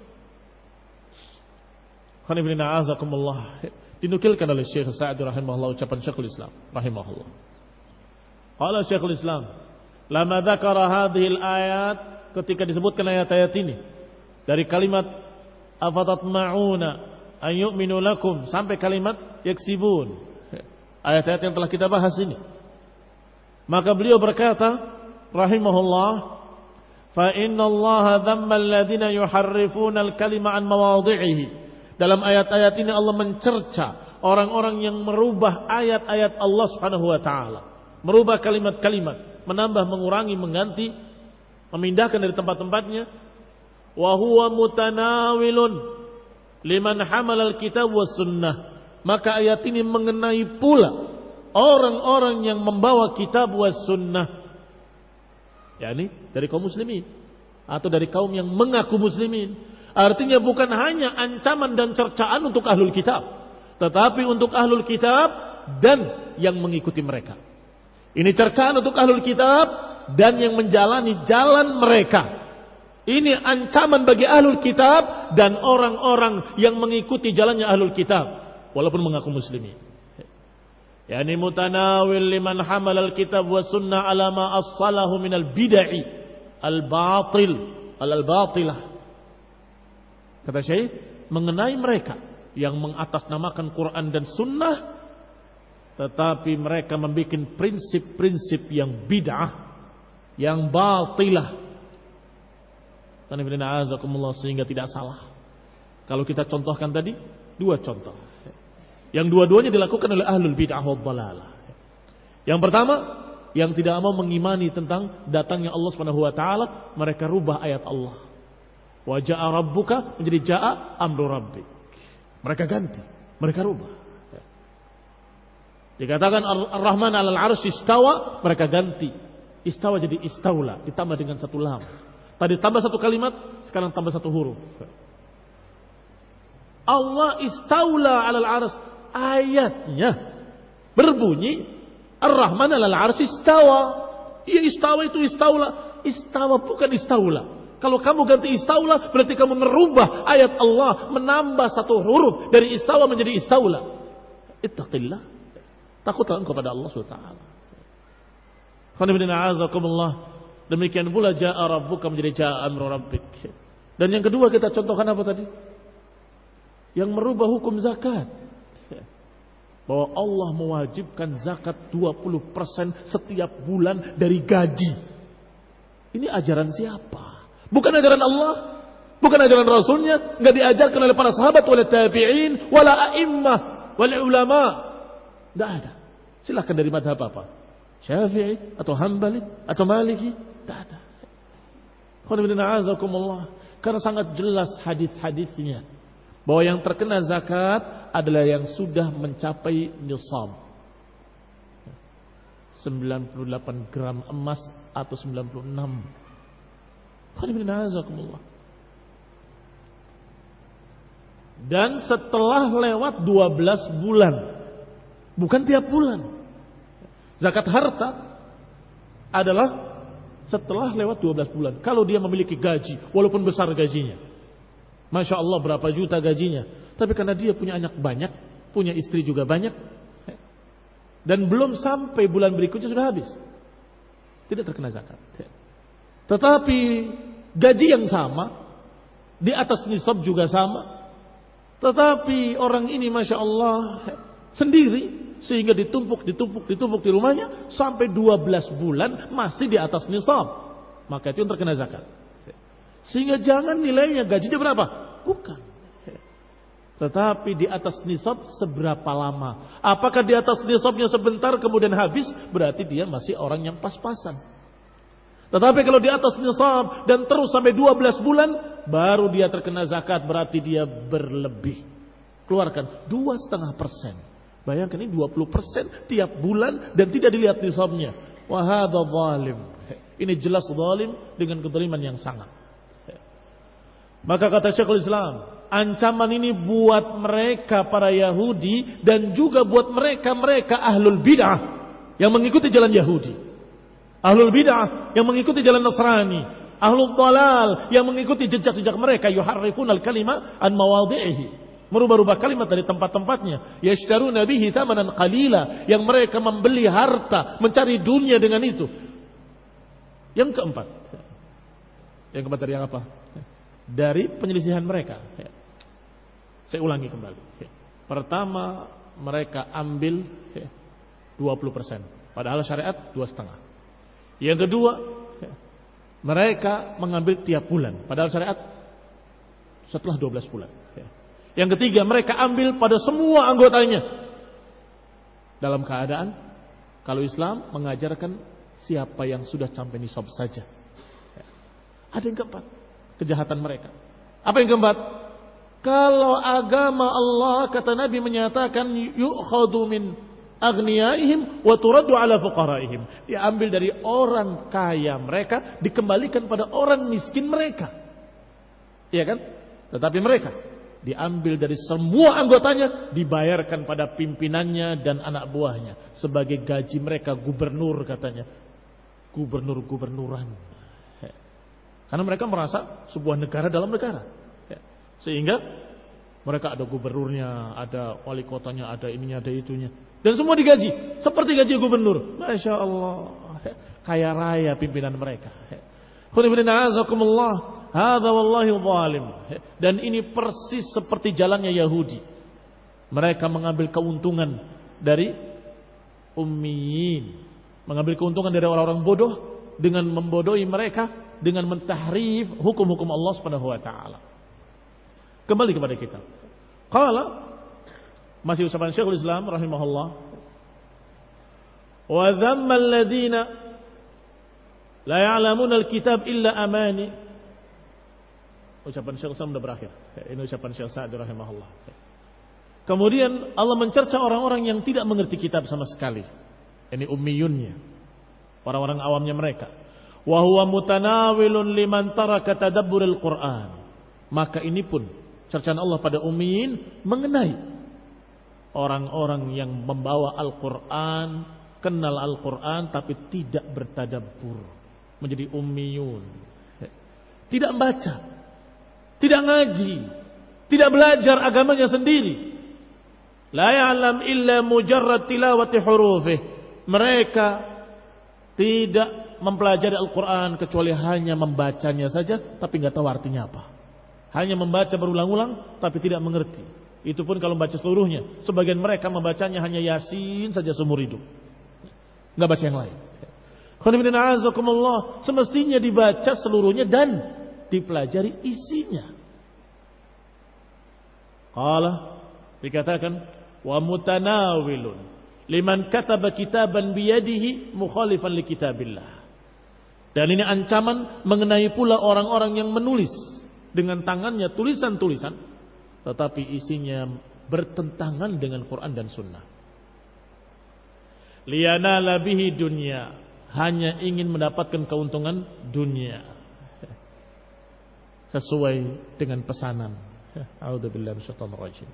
Qanibina azakumullah. Dinukilkan oleh Syekh Sa'di rahimahullah ucapan Syekhul Islam rahimahullah. Qala Syekhul Islam, lama dzakara hadhil ayat, ketika disebutkan ayat-ayat ini dari kalimat afatatma'una an yu'minu lakum sampai kalimat yaksibun, ayat-ayat yang telah kita bahas ini, maka beliau berkata rahimahullah, fa innallaha dhamma alladhina yuharrifuna al-kalima an mawadhi'ihi. Dalam ayat-ayat ini Allah mencerca orang-orang yang merubah ayat-ayat Allah Subhanahu wa taala, merubah kalimat-kalimat, menambah, mengurangi, mengganti, memindahkan dari tempat-tempatnya. Wa huwa mutanawilun liman hamalal kitab was sunnah. Maka ayat ini mengenai pula orang-orang yang membawa kitab was sunnah, yakni dari kaum muslimin atau dari kaum yang mengaku muslimin. Artinya bukan hanya ancaman dan cercaan untuk ahlul kitab, tetapi untuk ahlul kitab dan yang mengikuti mereka. Ini cercaan untuk ahlul kitab dan yang menjalani jalan mereka. Ini ancaman bagi ahlul kitab dan orang-orang yang mengikuti jalannya ahlul kitab walaupun mengaku muslimin. Yani mutanawil liman hamal al-kitab wa sunnah ala ma as-salahu minal bid'ah al-batil al-batilah. Kata Syekh, mengenai mereka yang mengatasnamakan Quran dan sunnah tetapi mereka membuat prinsip-prinsip yang bid'ah, yang batilah. Sehingga tidak salah. Kalau kita contohkan tadi, dua contoh. Yang dua-duanya dilakukan oleh ahlul bid'ah wad dhalalah. Yang pertama, yang tidak mau mengimani tentang datangnya Allah Subhanahu wa taala, mereka rubah ayat Allah. Wa ja'a rabbuka menjadi ja'a amru rabbik. Mereka ganti, mereka rubah. Dikatakan Ar-Rahman 'alal 'arsy istawa, mereka ganti. Istawa jadi istaula, ditambah dengan satu lam. Tadi tambah satu kalimat, sekarang tambah satu huruf. Allah istaula 'alal 'arsy. Ayatnya berbunyi Ar-Rahman 'alal 'arsy istawa. Ya istawa itu istaula. Istawa bukan istaula. Kalau kamu ganti istaula berarti kamu merubah ayat Allah, menambah satu huruf dari istawa menjadi istaula. Ittaqillah. Takutlah engkau kepada Allah Subhanahu wa taala. Alhamdulillah. Demikian pula jaa rabbuka menjadi jaa amru rabbik. Dan yang kedua kita contohkan apa tadi? Yang merubah hukum zakat. Bahwa Allah mewajibkan zakat dua puluh persen setiap bulan dari gaji. Ini ajaran siapa? Bukan ajaran Allah, bukan ajaran Rasulnya, enggak diajarkan oleh para sahabat, wala tabi'in, wala a'immah, wala ulama. Enggak ada. Silakan dari mazhab apa? Syafi'i atau Hambali atau Maliki, enggak ada. Karena sangat jelas hadis-hadisnya bahwa yang terkena zakat adalah yang sudah mencapai nisab sembilan puluh delapan gram emas atau sembilan puluh enam. Dan setelah lewat dua belas bulan, bukan tiap bulan. Zakat harta adalah setelah lewat dua belas bulan. Kalau dia memiliki gaji, walaupun besar gajinya, Masya Allah berapa juta gajinya, tapi karena dia punya anak banyak, punya istri juga banyak, dan belum sampai bulan berikutnya sudah habis, tidak terkena zakat. Tetapi gaji yang sama, di atas nisab juga sama, tetapi orang ini Masya Allah sendiri, sehingga ditumpuk, ditumpuk, ditumpuk di rumahnya sampai dua belas bulan masih di atas nisab, maka itu yang terkena zakat. Sehingga jangan nilainya gajinya berapa, bukan, tetapi di atas nisab seberapa lama. Apakah di atas nisabnya sebentar kemudian habis, berarti dia masih orang yang pas-pasan. Tetapi kalau di atas nisab dan terus sampai dua belas bulan, baru dia terkena zakat, berarti dia berlebih. Keluarkan dua koma lima persen. Bayangkan ini dua puluh persen tiap bulan dan tidak dilihat nisabnya. Wa hadza zalim. Ini jelas zalim dengan kezaliman yang sangat. Maka kata Syekhul Islam, ancaman ini buat mereka para Yahudi dan juga buat mereka-mereka ahlul bid'ah yang mengikuti jalan Yahudi. Ahlul bid'ah yang mengikuti jalan Nasrani, ahlul dhalal yang mengikuti jejak-jejak mereka, yuharrifunal kalima an mawadhi'ihi, merubah-rubah kalimat dari tempat-tempatnya, yashtaruna bihi thamanan qalila, yang mereka membeli harta, mencari dunia dengan itu. Yang keempat, yang keempat dari yang apa? Dari penyelisihan mereka. Saya ulangi kembali. Pertama, mereka ambil dua puluh persen, padahal syariat dua koma lima. Yang kedua, mereka mengambil tiap bulan, padahal syariat setelah dua belas bulan. Yang ketiga, mereka ambil pada semua anggotanya, dalam keadaan kalau Islam mengajarkan siapa yang sudah sampai nisab saja. Ada yang keempat, kejahatan mereka. Apa yang keempat? Kalau agama Allah, kata Nabi menyatakan, yu'khadu min aghniyaihim wa turaddu ala fuqaraihim. Diambil dari orang kaya mereka, dikembalikan pada orang miskin mereka. Iya kan? Tetapi mereka diambil dari semua anggotanya, dibayarkan pada pimpinannya dan anak buahnya sebagai gaji mereka, gubernur katanya. Gubernur-gubernuran. Karena mereka merasa sebuah negara dalam negara. Sehingga mereka ada gubernurnya, ada wali kotanya, ada ininya, ada itunya. Dan semua digaji seperti gaji gubernur. Masya Allah, kaya raya pimpinan mereka. Hadza wallahi zalim. Dan ini persis seperti jalannya Yahudi. Mereka mengambil keuntungan dari ummiyin, mengambil keuntungan dari orang-orang bodoh dengan membodohi mereka, dengan mentahrif hukum-hukum Allah Subhanahu wa taala. Kembali kepada kita. Qala, masih ucapan Syekhul Islam rahimahullah, wa dhamma alladhina la ya'lamuna alkitab illa amani. Ucapan Syekhul Islam sudah berakhir. Ini ucapan Syekh Sa'di rahimahullah. Kemudian Allah mencerca orang-orang yang tidak mengerti kitab sama sekali. Ini ummiyunnya. orang-orang awamnya mereka. Wa huwa mutanawilun liman taraka tadabburil Qur'an. Maka ini pun cercaan Allah pada ummiyin mengenai orang-orang yang membawa Al-Qur'an, kenal Al-Qur'an tapi tidak bertadabbur, menjadi ummiyun. Tidak membaca, tidak ngaji, tidak belajar agamanya sendiri. La ya'lam illa mujarrad tilawati hurufih. Mereka tidak mempelajari Al-Quran kecuali hanya membacanya saja, tapi nggak tahu artinya apa. Hanya membaca berulang-ulang, tapi tidak mengerti. Itu pun kalau membaca seluruhnya. Sebagian mereka membacanya hanya Yasin saja seumur hidup, nggak baca yang lain. Semestinya dibaca seluruhnya dan dipelajari isinya. Qala, dikatakan wa mutanawilun liman kataba kitaban biyadihi mukhalifan li kitabillah. Dan ini ancaman mengenai pula orang-orang yang menulis dengan tangannya tulisan-tulisan tetapi isinya bertentangan dengan Quran dan Sunnah. Liyanala bihi dunya, hanya ingin mendapatkan keuntungan dunia sesuai dengan pesanan. A'udzubillahi minasyaitonir rajim.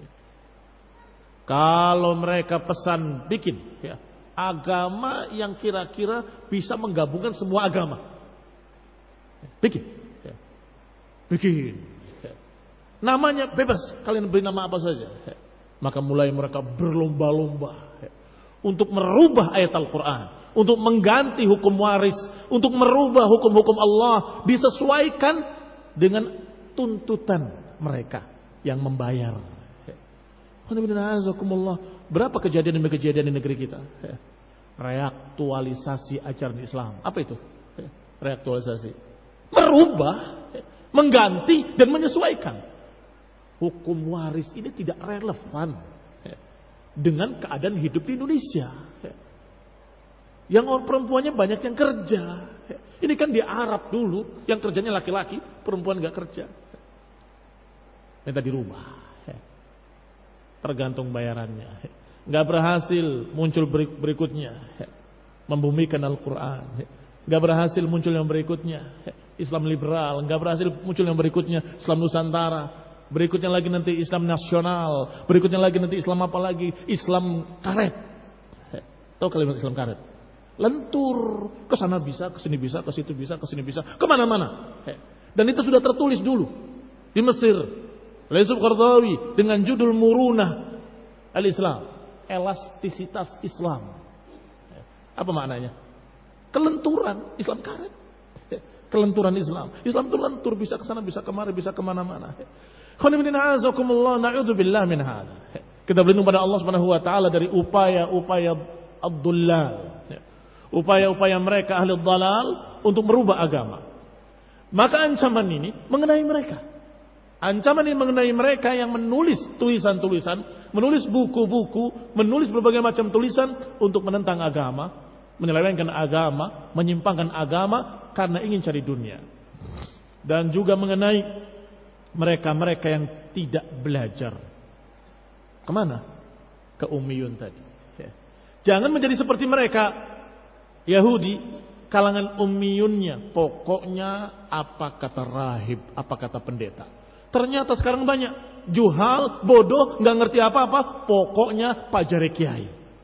Kalau mereka pesan bikin ya, agama yang kira-kira bisa menggabungkan semua agama, bikin, ya. bikin. Ya. Namanya bebas, kalian beri nama apa saja. Ya. Maka mulai mereka berlomba-lomba ya, untuk merubah ayat Al-Quran, untuk mengganti hukum waris, untuk merubah hukum-hukum Allah disesuaikan dengan tuntutan mereka yang membayar. Berapa kejadian demi kejadian di negeri kita? Reaktualisasi ajaran Islam. Apa itu? Reaktualisasi. Merubah, mengganti dan menyesuaikan. Hukum waris ini tidak relevan dengan keadaan hidup di Indonesia. Yang orang perempuannya banyak yang kerja. Ini kan di Arab dulu, yang kerjanya laki-laki, perempuan gak kerja. Minta dirubah. Tergantung bayarannya. Gak berhasil muncul berikutnya, membumikan Al-Quran. Gak berhasil muncul yang berikutnya, Islam liberal. Gak berhasil muncul yang berikutnya, Islam Nusantara. Berikutnya lagi nanti Islam nasional. Berikutnya lagi nanti Islam apa lagi? Islam karet. Tahu kalimat Islam karet? Lentur, ke sana bisa, ke sini bisa, ke situ bisa, ke sini bisa, kemana-mana. Dan itu sudah tertulis dulu di Mesir. Yusuf Qaradawi dengan judul Murunah al-Islam, elastisitas Islam. Apa maknanya? Kelenturan Islam karet. Kelenturan Islam. Islam itu lentur, bisa ke sana, bisa kemari, bisa kemana-mana. Na'udzubillah min hadza. Kita berlindung pada Allah Subhanahu wa taala dari upaya-upaya ad-dullal. Upaya-upaya mereka ahli dhalal untuk merubah agama. Maka ancaman ini mengenai mereka. Ancaman ini mengenai mereka yang menulis tulisan-tulisan, menulis buku-buku, menulis berbagai macam tulisan untuk menentang agama, menyelewengkan agama, menyimpangkan agama karena ingin cari dunia. Dan juga mengenai mereka-mereka yang tidak belajar. Kemana? Ke ummiyun tadi. Jangan menjadi seperti mereka Yahudi, kalangan ummiyunnya. Pokoknya apa kata rahib, apa kata pendeta. Ternyata sekarang banyak juhal, bodoh, nggak ngerti apa-apa, pokoknya pajari kiai.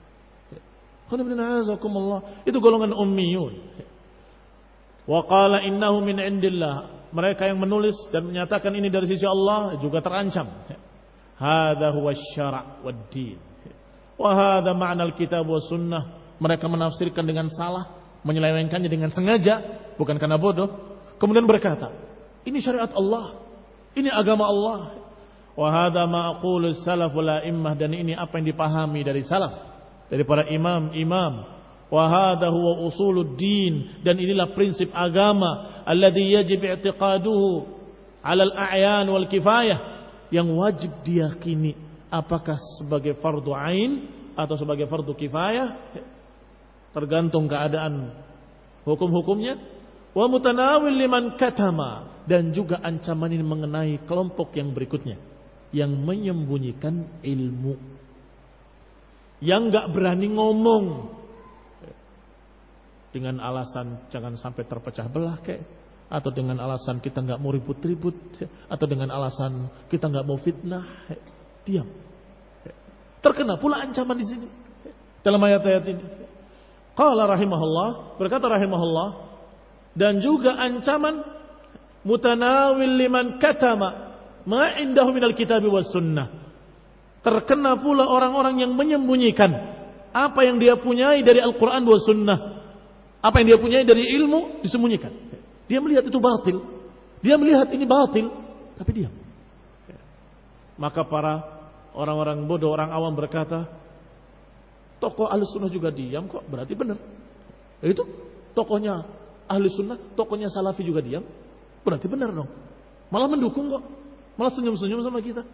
Itu golongan ummiyun. Wa qala innahu min indillah. Mereka yang menulis dan menyatakan ini dari sisi Allah juga terancam. Hadza huwa syara' wad din. Wa hadza ma'na al-kitab was sunnah. Mereka menafsirkan dengan salah, menyelewengkannya dengan sengaja, bukan karena bodoh. Kemudian berkata, ini syariat Allah. Ini agama Allah. Wa hadza ma aqulu salaful a'immah, dan ini apa yang dipahami dari salaf, dari para imam-imam. Wa hadza huwa usuluddin, dan inilah prinsip agama alladzi yajib i'tiqaduhu 'ala al-a'yan wal kifayah, yang wajib diyakini apakah sebagai fardu ain atau sebagai fardu kifayah, tergantung keadaan hukum-hukumnya. Wa mutanawil liman katama, dan juga ancaman ini mengenai kelompok yang berikutnya yang menyembunyikan ilmu, yang enggak berani ngomong, dengan alasan jangan sampai terpecah belah kayak, atau dengan alasan kita nggak mau ribut-ribut, atau dengan alasan kita nggak mau fitnah, diam. Terkena pula ancaman di sini dalam ayat-ayat ini. Qala rahimahullah, berkata rahimahullah, dan juga ancaman mutanawil liman katama ma indahu minal kitabi was sunnah. Terkena pula orang-orang yang menyembunyikan apa yang dia punyai dari Al-Quran was sunnah. Apa yang dia punyai dari ilmu disembunyikan. Dia melihat itu batil, dia melihat ini batil, tapi diam. Maka para orang-orang bodoh, orang awam berkata, tokoh ahli sunnah juga diam kok, berarti benar. Itu tokohnya ahli sunnah, tokohnya salafi juga diam, berarti benar dong. Malah mendukung kok, malah senyum-senyum sama kita.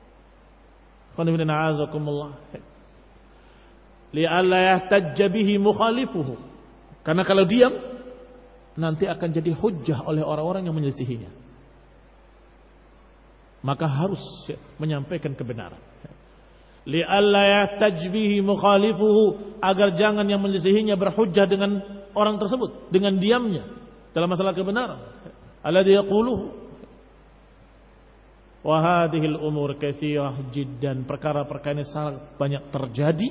Li'alla yahtajja bihi mukhalifuhu. Karena kalau diam nanti akan jadi hujjah oleh orang-orang yang menyelisihinya. Maka harus menyampaikan kebenaran. Li'alla yahtajja bihi mukhalifuhu, agar jangan yang menyelisihinya berhujjah dengan orang tersebut dengan diamnya dalam masalah kebenaran. Alladhi yaquluhu. Wa hadhil umur katsirah jiddan, perkara-perkara ini sangat banyak terjadi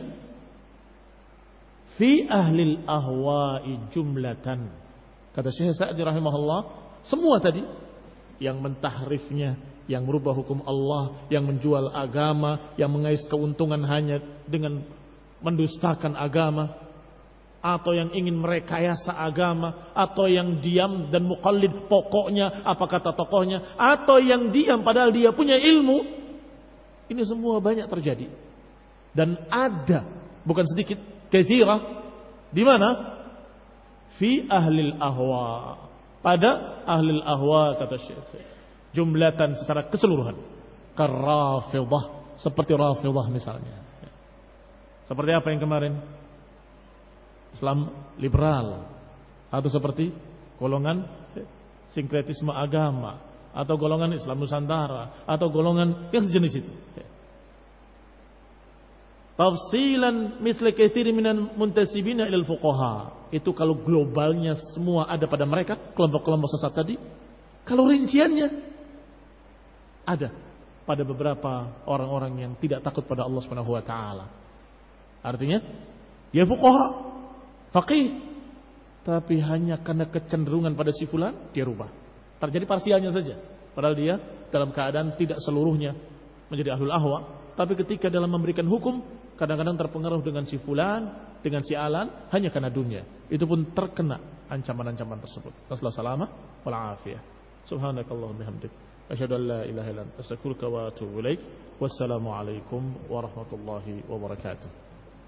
fi ahlil ahwa'i jumlatan. Kata Syekh Sa'di rahimahullah, semua tadi yang mentahrifnya, yang merubah hukum Allah, yang menjual agama, yang mengais keuntungan hanya dengan mendustakan agama, atau yang ingin merekayasa agama, atau yang diam dan muqallid pokoknya apa kata tokohnya, atau yang diam padahal dia punya ilmu. Ini semua banyak terjadi dan ada, bukan sedikit, katsirah. Di mana? Fi ahlil ahwa, pada ahlil ahwa, kata Syekh, jumlatan secara keseluruhan. Karrafidah, seperti Rafidah misalnya. Seperti apa yang kemarin? Islam liberal, atau seperti golongan sinkretisme agama, atau golongan Islam Nusantara, atau golongan yang sejenis itu. Tafsilan mithla katsiri minan muntasibina ilal fuqaha. Itu kalau globalnya semua ada pada mereka, kelompok-kelompok sesat tadi. Kalau rinciannya ada pada beberapa orang-orang yang tidak takut pada Allah Subhanahu wa taala. Artinya, ya fuqaha, faqih, tapi hanya karena kecenderungan pada si fulan dia rubah. Terjadi parsialnya saja. Padahal dia dalam keadaan tidak seluruhnya menjadi ahlul ahwa, tapi ketika dalam memberikan hukum kadang-kadang terpengaruh dengan si fulan, dengan si alan, hanya karena dunia. Itu pun terkena ancaman-ancaman tersebut. Nasallahu salamah wal afiyah. Subhanakallahumma bihamdik, asyhadu an la ilaha illa anta, astaghfiruka wa atubu ilaik. Wassalamu alaikum warahmatullahi wabarakatuh.